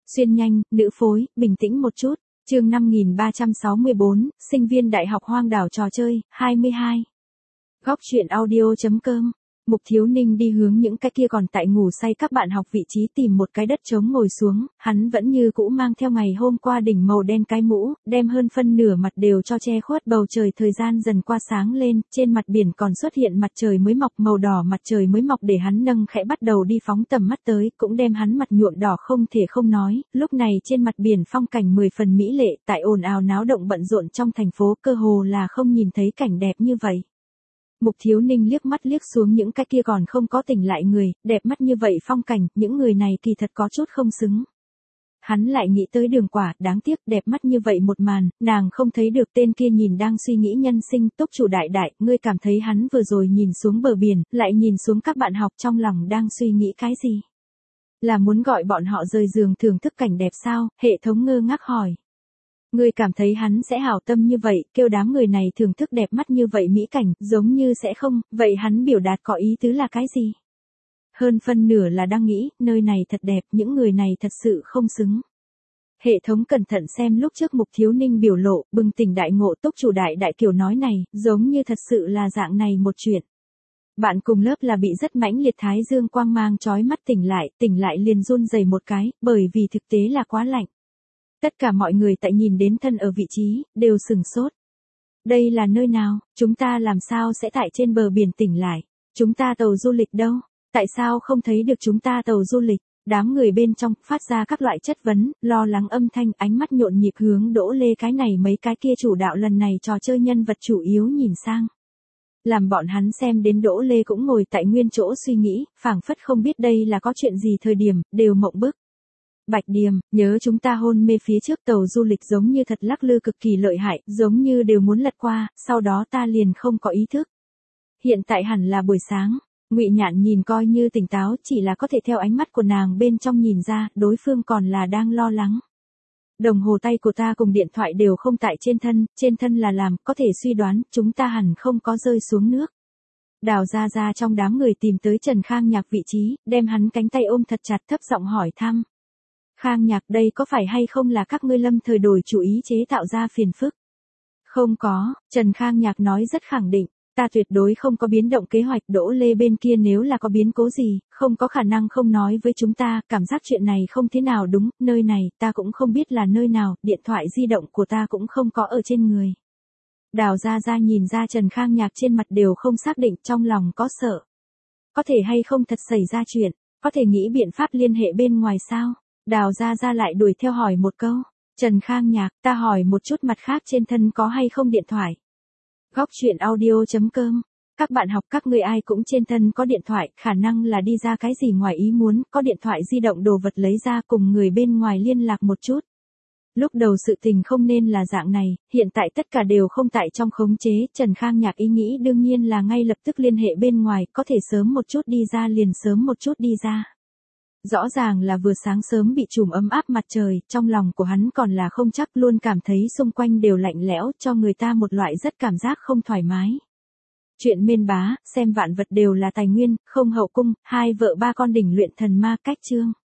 Xuyên nhanh, nữ phối, bình tĩnh một chút. Chương 5364, sinh viên đại học hoang đảo trò chơi, 22. Góc truyện audio.com. Mục Thiếu Ninh đi hướng những cái kia còn tại ngủ say các bạn học vị trí tìm một cái đất trống ngồi xuống, hắn vẫn như cũ mang theo ngày hôm qua đỉnh màu đen cái mũ, đem hơn phân nửa mặt đều cho che khuất bầu trời. Thời gian dần qua sáng lên, trên mặt biển còn xuất hiện mặt trời mới mọc màu đỏ, mặt trời mới mọc để hắn nâng khẽ bắt đầu đi phóng tầm mắt tới, cũng đem hắn mặt nhuộm đỏ không thể không nói. Lúc này trên mặt biển phong cảnh 10 phần mỹ lệ, tại ồn ào náo động bận rộn trong thành phố cơ hồ là không nhìn thấy cảnh đẹp như vậy. Mục Thiếu Ninh liếc mắt liếc xuống những cái kia còn không có tỉnh lại người, đẹp mắt như vậy phong cảnh, những người này kỳ thật có chút không xứng. Hắn lại nghĩ tới Đường Quả, đáng tiếc đẹp mắt như vậy một màn, nàng không thấy được. Tên kia nhìn đang suy nghĩ nhân sinh. Túc chủ đại đại, ngươi cảm thấy hắn vừa rồi nhìn xuống bờ biển, lại nhìn xuống các bạn học trong lòng đang suy nghĩ cái gì? Là muốn gọi bọn họ rời giường thưởng thức cảnh đẹp sao? Hệ thống ngơ ngác hỏi. Ngươi cảm thấy hắn sẽ hảo tâm như vậy, kêu đám người này thưởng thức đẹp mắt như vậy mỹ cảnh, giống như sẽ không, vậy hắn biểu đạt có ý tứ là cái gì? Hơn phân nửa là đang nghĩ, nơi này thật đẹp, những người này thật sự không xứng. Hệ thống cẩn thận xem lúc trước Mục Thiếu Ninh biểu lộ, bừng tỉnh đại ngộ. Túc chủ đại đại kiểu nói này, giống như thật sự là dạng này một chuyện. Bạn cùng lớp là bị rất mãnh liệt thái dương quang mang chói mắt tỉnh lại liền run rẩy một cái, bởi vì thực tế là quá lạnh. Tất cả mọi người tại nhìn đến thân ở vị trí, đều sừng sốt. Đây là nơi nào, chúng ta làm sao sẽ tại trên bờ biển tỉnh lại? Chúng ta tàu du lịch đâu? Tại sao không thấy được chúng ta tàu du lịch? Đám người bên trong phát ra các loại chất vấn, lo lắng âm thanh, ánh mắt nhộn nhịp hướng Đỗ Lê cái này mấy cái kia chủ đạo lần này trò chơi nhân vật chủ yếu nhìn sang. Làm bọn hắn xem đến Đỗ Lê cũng ngồi tại nguyên chỗ suy nghĩ, phảng phất không biết đây là có chuyện gì thời điểm, đều mộng bức. Bạch Điềm, nhớ chúng ta hôn mê phía trước tàu du lịch giống như thật lắc lư cực kỳ lợi hại, giống như đều muốn lật qua, sau đó ta liền không có ý thức. Hiện tại hẳn là buổi sáng, Ngụy Nhạn nhìn coi như tỉnh táo, chỉ là có thể theo ánh mắt của nàng bên trong nhìn ra, đối phương còn là đang lo lắng. Đồng hồ tay của ta cùng điện thoại đều không tại trên thân là làm, có thể suy đoán, chúng ta hẳn không có rơi xuống nước. Đào Gia Gia trong đám người tìm tới Trần Khang Nhạc vị trí, đem hắn cánh tay ôm thật chặt, thấp giọng hỏi thăm. Khang Nhạc, đây có phải hay không là các ngươi lâm thời đổi chủ ý chế tạo ra phiền phức? Không có, Trần Khang Nhạc nói rất khẳng định, ta tuyệt đối không có biến động kế hoạch. Đỗ Lê bên kia nếu là có biến cố gì, không có khả năng không nói với chúng ta, cảm giác chuyện này không thế nào đúng, nơi này, ta cũng không biết là nơi nào, điện thoại di động của ta cũng không có ở trên người. Đào Gia Gia nhìn ra Trần Khang Nhạc trên mặt đều không xác định, trong lòng có sợ. Có thể hay không thật xảy ra chuyện, có thể nghĩ biện pháp liên hệ bên ngoài sao? Đào Gia Gia lại đuổi theo hỏi một câu. Trần Khang Nhạc, ta hỏi một chút mặt khác trên thân có hay không điện thoại? Góc truyện audio.com. Các bạn học các người ai cũng trên thân có điện thoại, khả năng là đi ra cái gì ngoài ý muốn, có điện thoại di động đồ vật lấy ra cùng người bên ngoài liên lạc một chút. Lúc đầu sự tình không nên là dạng này, hiện tại tất cả đều không tại trong khống chế. Trần Khang Nhạc ý nghĩ đương nhiên là ngay lập tức liên hệ bên ngoài, có thể sớm một chút đi ra liền sớm một chút đi ra. Rõ ràng là vừa sáng sớm bị trùm ấm áp mặt trời, trong lòng của hắn còn là không chắc, luôn cảm thấy xung quanh đều lạnh lẽo, cho người ta một loại rất cảm giác không thoải mái. Chuyện Mên Bá, xem vạn vật đều là tài nguyên, không hậu cung, 2 vợ 3 con đỉnh luyện thần ma. Cách chương